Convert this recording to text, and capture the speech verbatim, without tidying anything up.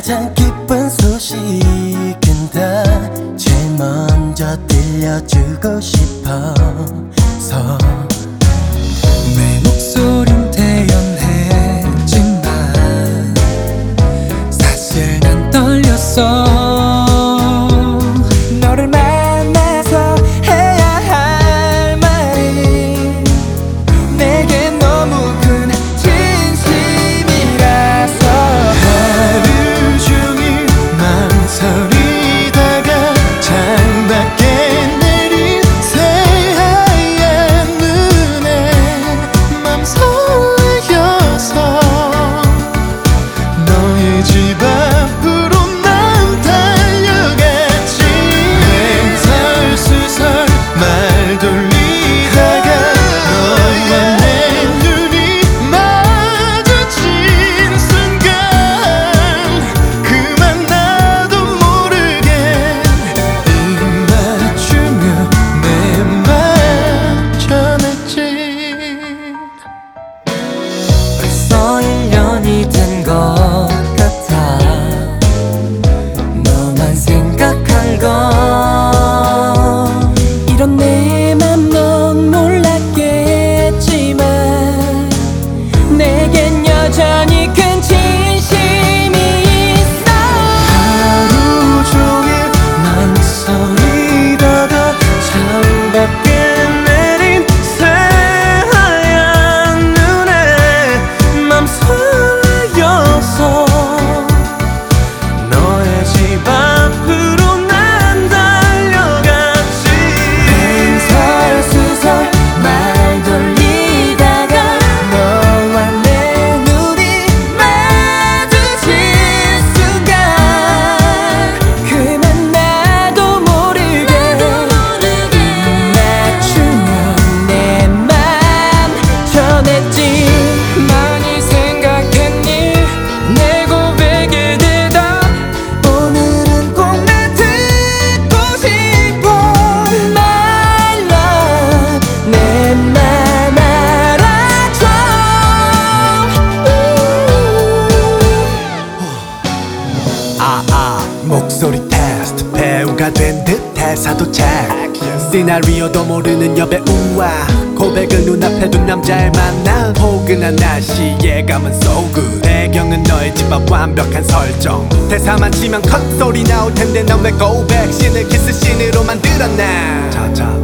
가장 기쁜 소식은 다 제일 먼저 들려주고 싶어서 내 목소린 태연했지만 사실 난 떨렸어. 너를 만나서 해야 할 말이 내게 너무 큰 진심이라서 하루 종일 망설이다가 창밖에 내린 새하얀 눈에 맘 설레어서 너의 집 앞으로 난 달려갔지. 맹설수설 말 돌리다가 너와 내 눈이 마주친 순간 그만 나도 모르게 입 맞추며 내 맘 전했지. 벌써 일 년이 된 것 같아 너만 생각한 건 이런 내 맘 넌 몰랐겠지만 내겐 여전히 큰 진심이 있어. 하루 종일 망설이다가 창밖에 내린 새하얀 눈에 맘 설레어서 너의 집 앞으로 난 달려갔지. 맹설수설 말 돌리다가 너와 내 눈이 마주친 순간 그만 나도 모르게 입 맞추며 내 맘 전했지. 많이 생각했니 내 고백에 대답 오늘은 꼭 나 듣고 싶어. My love 내 맘 알아줘. 아아 목소리 테스트 배우가 된 듯 대사도 체크 시나리오도 모르는 여배우와 고백을 눈앞에 둔 남자의 만남 포근한 날씨 예감은 so good 배경은 너의 집 앞 완벽한 설정 대사만 치면 컷소리 나올 텐데 넌 왜 고백신을 키스신으로 만들었나 자자